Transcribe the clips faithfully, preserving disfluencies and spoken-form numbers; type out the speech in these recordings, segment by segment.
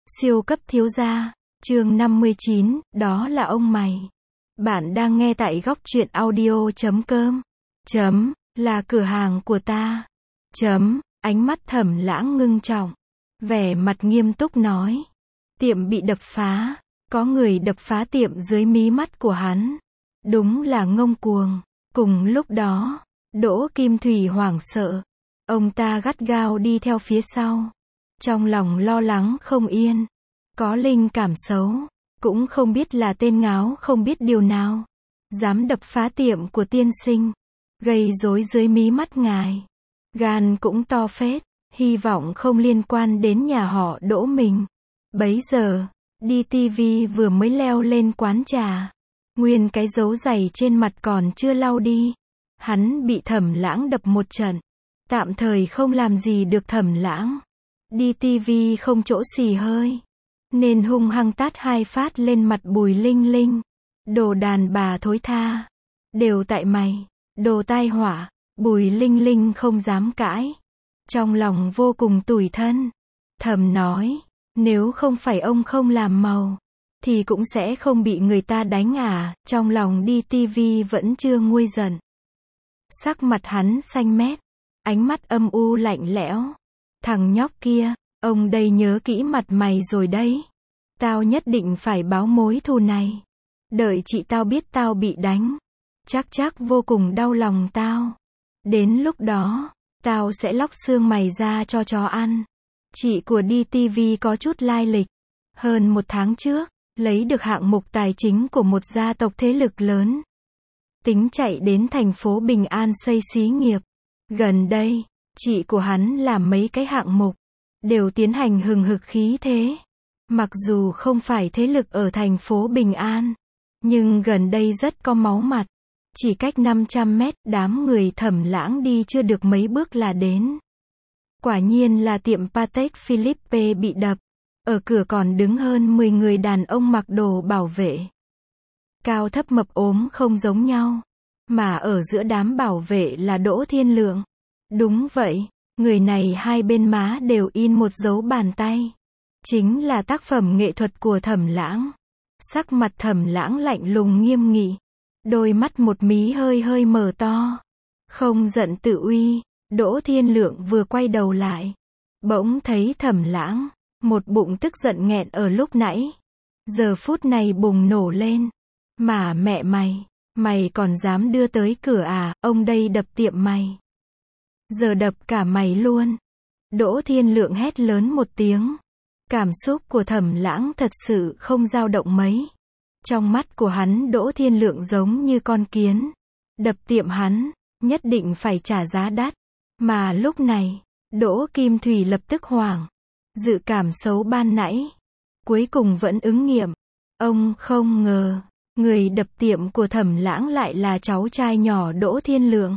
Siêu cấp thiếu gia, chương năm mươi chín, đó là ông mày. Bạn đang nghe tại góc truyện audio chấm com. Chấm, là cửa hàng của ta. Chấm, ánh mắt Thẩm Lãng ngưng trọng. Vẻ mặt nghiêm túc nói. Tiệm bị đập phá. Có người đập phá tiệm dưới mí mắt của hắn. Đúng là ngông cuồng. Cùng lúc đó, Đỗ Kim Thủy hoảng sợ. Ông ta gắt gao đi theo phía sau. Trong lòng lo lắng không yên. Có linh cảm xấu. Cũng không biết là tên ngáo không biết điều nào. Dám đập phá tiệm của tiên sinh. Gây rối dưới mí mắt ngài. Gan cũng to phết. Hy vọng không liên quan đến nhà họ Đỗ mình. Bấy giờ, đê tê vê vừa mới leo lên quán trà. Nguyên cái dấu giày trên mặt còn chưa lau đi. Hắn bị Thẩm Lãng đập một trận. Tạm thời không làm gì được Thẩm Lãng. đê tê vê không chỗ xì hơi. Nên hung hăng tát hai phát lên mặt Bùi Linh Linh. Đồ đàn bà thối tha. Đều tại mày. Đồ tai họa. Bùi Linh Linh không dám cãi. Trong lòng vô cùng tủi thân. Thầm nói. Nếu không phải ông không làm màu. Thì cũng sẽ không bị người ta đánh à. Trong lòng đê tê vê vẫn chưa nguôi giận. Sắc mặt hắn xanh mét. Ánh mắt âm u lạnh lẽo. Thằng nhóc kia. Ông đây nhớ kỹ mặt mày rồi đấy. Tao nhất định phải báo mối thù này. Đợi chị tao biết tao bị đánh. Chắc chắc vô cùng đau lòng tao. Đến lúc đó, tao sẽ lóc xương mày ra cho chó ăn. Chị của đê tê vê có chút lai lịch. Hơn một tháng trước, lấy được hạng mục tài chính của một gia tộc thế lực lớn. Tính chạy đến thành phố Bình An xây xí nghiệp. Gần đây, chị của hắn làm mấy cái hạng mục. Đều tiến hành hừng hực khí thế. Mặc dù không phải thế lực ở thành phố Bình An. Nhưng gần đây rất có máu mặt. Chỉ cách năm trăm mét, đám người Thẩm Lãng đi chưa được mấy bước là đến. Quả nhiên là tiệm Patek Philippe bị đập. Ở cửa còn đứng hơn mười người đàn ông mặc đồ bảo vệ. Cao thấp mập ốm không giống nhau. Mà ở giữa đám bảo vệ là Đỗ Thiên Lượng. Đúng vậy, người này hai bên má đều in một dấu bàn tay. Chính là tác phẩm nghệ thuật của Thẩm Lãng. Sắc mặt Thẩm Lãng lạnh lùng nghiêm nghị. Đôi mắt một mí hơi hơi mở to. Không giận tự uy. Đỗ Thiên Lượng vừa quay đầu lại. Bỗng thấy Thẩm Lãng. Một bụng tức giận nghẹn ở lúc nãy. Giờ phút này bùng nổ lên. Mà mẹ mày. Mày còn dám đưa tới cửa à. Ông đây đập tiệm mày. Giờ đập cả mày luôn. Đỗ Thiên Lượng hét lớn một tiếng. Cảm xúc của Thẩm Lãng thật sự không dao động mấy. Trong mắt của hắn Đỗ Thiên Lượng giống như con kiến. Đập tiệm hắn, nhất định phải trả giá đắt. Mà lúc này, Đỗ Kim Thủy lập tức hoảng. Dự cảm xấu ban nãy. Cuối cùng vẫn ứng nghiệm. Ông không ngờ, người đập tiệm của Thẩm Lãng lại là cháu trai nhỏ Đỗ Thiên Lượng.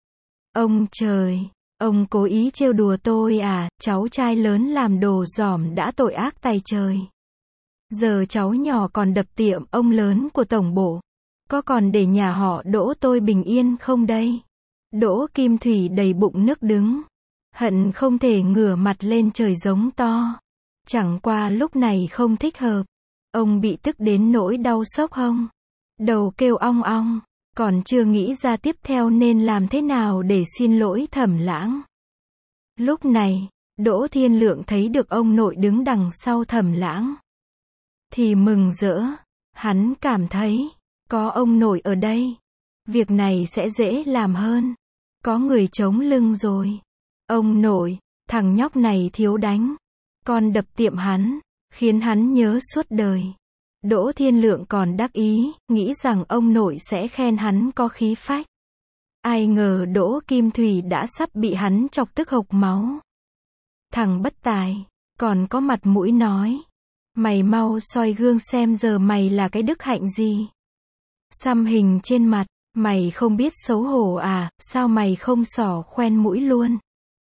Ông trời, ông cố ý trêu đùa tôi à, cháu trai lớn làm đồ dỏm đã tội ác tày trời. Giờ cháu nhỏ còn đập tiệm ông lớn của tổng bộ. Có còn để nhà họ Đỗ tôi bình yên không đây? Đỗ Kim Thủy đầy bụng nước đứng. Hận không thể ngửa mặt lên trời giống to. Chẳng qua lúc này không thích hợp. Ông bị tức đến nỗi đau xốc hông. Đầu kêu ong ong. Còn chưa nghĩ ra tiếp theo nên làm thế nào để xin lỗi Thẩm Lãng. Lúc này, Đỗ Thiên Lượng thấy được ông nội đứng đằng sau Thẩm Lãng. Thì mừng rỡ. Hắn cảm thấy, có ông nội ở đây. Việc này sẽ dễ làm hơn. Có người chống lưng rồi. Ông nội, thằng nhóc này thiếu đánh. Con đập tiệm hắn, khiến hắn nhớ suốt đời. Đỗ Thiên Lượng còn đắc ý, nghĩ rằng ông nội sẽ khen hắn có khí phách. Ai ngờ Đỗ Kim Thủy đã sắp bị hắn chọc tức hộc máu. Thằng bất tài, còn có mặt mũi nói. Mày mau soi gương xem giờ mày là cái đức hạnh gì. Xăm hình trên mặt, mày không biết xấu hổ à, sao mày không xỏ khoen mũi luôn.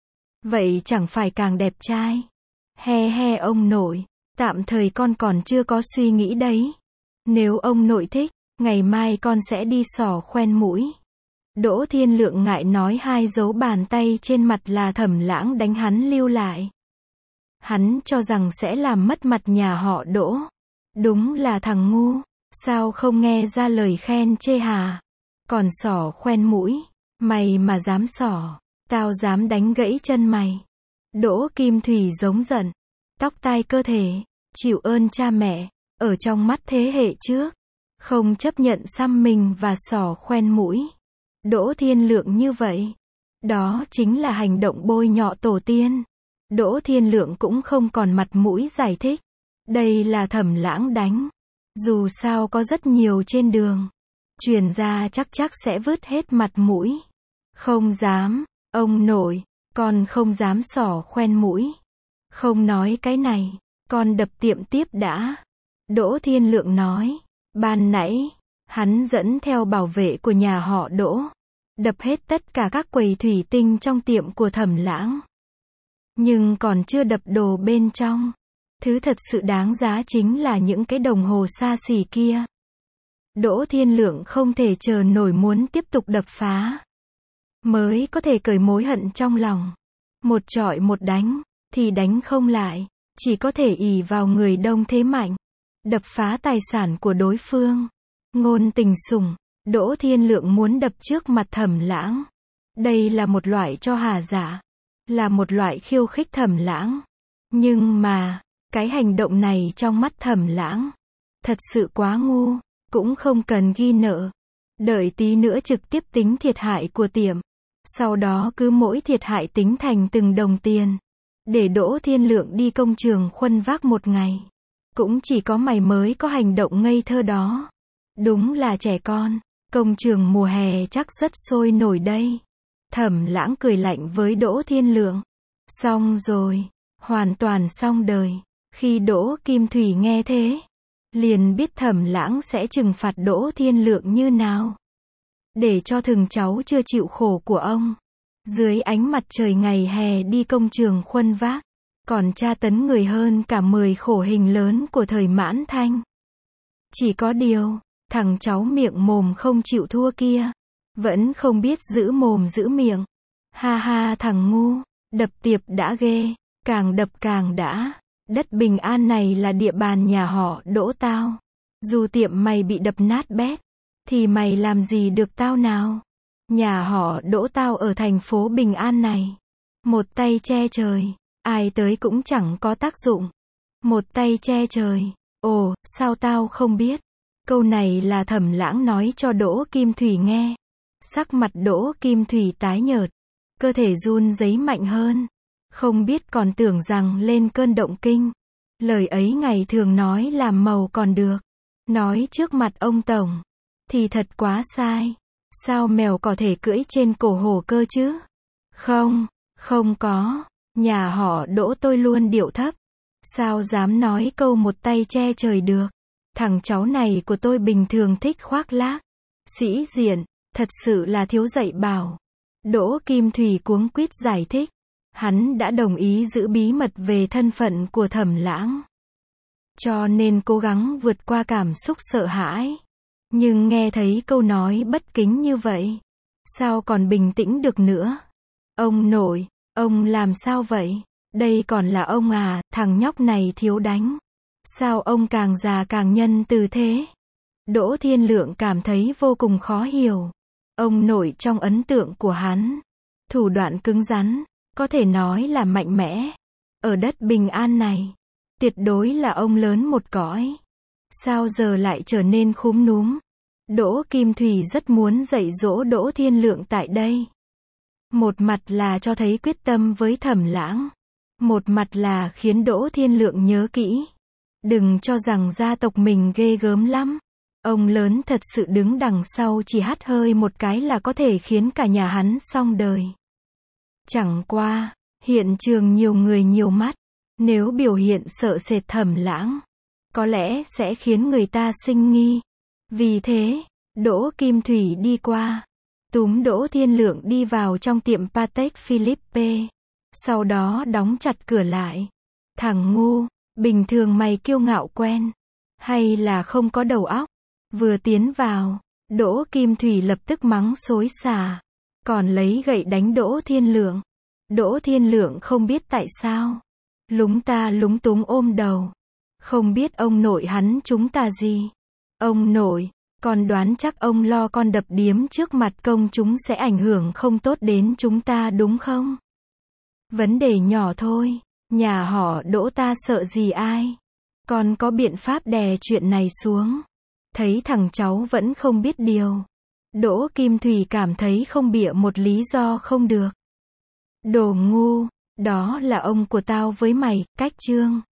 Vậy chẳng phải càng đẹp trai. He he ông nội. Tạm thời con còn chưa có suy nghĩ đấy. Nếu ông nội thích, ngày mai con sẽ đi xỏ khoen mũi. Đỗ Thiên Lượng ngại nói hai dấu bàn tay trên mặt là Thẩm Lãng đánh hắn lưu lại. Hắn cho rằng sẽ làm mất mặt nhà họ Đỗ. Đúng là thằng ngu, sao không nghe ra lời khen chê hả? Còn xỏ khoen mũi, mày mà dám xỏ, tao dám đánh gãy chân mày. Đỗ Kim Thủy giống giận, tóc tai cơ thể, chịu ơn cha mẹ, ở trong mắt thế hệ trước, không chấp nhận xăm mình và xỏ khoen mũi. Đỗ Thiên Lượng như vậy, đó chính là hành động bôi nhọ tổ tiên. Đỗ Thiên Lượng cũng không còn mặt mũi giải thích, đây là Thẩm Lãng đánh. Dù sao có rất nhiều trên đường, truyền ra chắc chắc sẽ vứt hết mặt mũi. Không dám, ông nội, con không dám xỏ khoen mũi. Không nói cái này, con đập tiệm tiếp đã. Đỗ Thiên Lượng nói, ban nãy, hắn dẫn theo bảo vệ của nhà họ Đỗ, đập hết tất cả các quầy thủy tinh trong tiệm của Thẩm Lãng. Nhưng còn chưa đập đồ bên trong. Thứ thật sự đáng giá chính là những cái đồng hồ xa xỉ kia. Đỗ Thiên Lượng không thể chờ nổi muốn tiếp tục đập phá. Mới có thể cởi mối hận trong lòng. Một chọi một đánh, thì đánh không lại. Chỉ có thể ỷ vào người đông thế mạnh. Đập phá tài sản của đối phương. Ngôn Tình Sủng, Đỗ Thiên Lượng muốn đập trước mặt Thẩm Lãng. Đây là một loại cho hà giả. Là một loại khiêu khích Thẩm Lãng. Nhưng mà, cái hành động này trong mắt Thẩm Lãng, thật sự quá ngu, cũng không cần ghi nợ. Đợi tí nữa trực tiếp tính thiệt hại của tiệm. Sau đó cứ mỗi thiệt hại tính thành từng đồng tiền. Để Đỗ Thiên Lượng đi công trường khuân vác một ngày. Cũng chỉ có mày mới có hành động ngây thơ đó. Đúng là trẻ con, công trường mùa hè chắc rất sôi nổi đây. Thẩm Lãng cười lạnh với Đỗ Thiên Lượng. Xong rồi, hoàn toàn xong đời. Khi Đỗ Kim Thủy nghe thế, liền biết Thẩm Lãng sẽ trừng phạt Đỗ Thiên Lượng như nào. Để cho thừng cháu chưa chịu khổ của ông. Dưới ánh mặt trời ngày hè đi công trường khuân vác. Còn tra tấn người hơn cả mười khổ hình lớn của thời Mãn Thanh. Chỉ có điều, thằng cháu miệng mồm không chịu thua kia, vẫn không biết giữ mồm giữ miệng. Ha ha thằng ngu, đập tiệp đã ghê, càng đập càng đã. Đất Bình An này là địa bàn nhà họ Đỗ tao. Dù tiệm mày bị đập nát bét, thì mày làm gì được tao nào. Nhà họ Đỗ tao ở thành phố Bình An này. Một tay che trời, ai tới cũng chẳng có tác dụng. Một tay che trời, ồ, sao tao không biết. Câu này là Thẩm Lãng nói cho Đỗ Kim Thủy nghe. Sắc mặt Đỗ Kim Thủy tái nhợt, cơ thể run rẩy mạnh hơn. Không biết còn tưởng rằng lên cơn động kinh. Lời ấy ngày thường nói làm màu còn được. Nói trước mặt ông Tổng, thì thật quá sai. Sao mèo có thể cưỡi trên cổ hổ cơ chứ? Không, không có. Nhà họ Đỗ tôi luôn điệu thấp. Sao dám nói câu một tay che trời được? Thằng cháu này của tôi bình thường thích khoác lác, sĩ diện, thật sự là thiếu dạy bảo. Đỗ Kim Thủy cuống quýt giải thích. Hắn đã đồng ý giữ bí mật về thân phận của Thẩm Lãng. Cho nên cố gắng vượt qua cảm xúc sợ hãi. Nhưng nghe thấy câu nói bất kính như vậy, sao còn bình tĩnh được nữa? Ông nội, ông làm sao vậy? Đây còn là ông à, thằng nhóc này thiếu đánh. Sao ông càng già càng nhân từ thế? Đỗ Thiên Lượng cảm thấy vô cùng khó hiểu. Ông nội trong ấn tượng của hắn, thủ đoạn cứng rắn, có thể nói là mạnh mẽ. Ở đất Bình An này, tuyệt đối là ông lớn một cõi. Sao giờ lại trở nên khúm núm? Đỗ Kim Thủy rất muốn dạy dỗ Đỗ Thiên Lượng tại đây. Một mặt là cho thấy quyết tâm với Thẩm Lãng. Một mặt là khiến Đỗ Thiên Lượng nhớ kỹ. Đừng cho rằng gia tộc mình ghê gớm lắm. Ông lớn thật sự đứng đằng sau chỉ hắt hơi một cái là có thể khiến cả nhà hắn xong đời. Chẳng qua, hiện trường nhiều người nhiều mắt. Nếu biểu hiện sợ sệt Thẩm Lãng, có lẽ sẽ khiến người ta sinh nghi. Vì thế, Đỗ Kim Thủy đi qua, túm Đỗ Thiên Lượng đi vào trong tiệm Patek Philippe. Sau đó đóng chặt cửa lại. Thằng ngu, bình thường mày kiêu ngạo quen, hay là không có đầu óc? Vừa tiến vào, Đỗ Kim Thủy lập tức mắng xối xả, còn lấy gậy đánh Đỗ Thiên Lượng. Đỗ Thiên Lượng không biết tại sao, Lúng ta lúng túng ôm đầu. Không biết ông nội hắn chúng ta gì. Ông nội, con đoán chắc ông lo con đập điếm trước mặt công chúng sẽ ảnh hưởng không tốt đến chúng ta đúng không? Vấn đề nhỏ thôi, nhà họ Đỗ ta sợ gì ai? Con có biện pháp đè chuyện này xuống. Thấy thằng cháu vẫn không biết điều. Đỗ Kim Thùy cảm thấy không bịa một lý do không được. Đồ ngu, đó là ông của tao với mày, cách trương.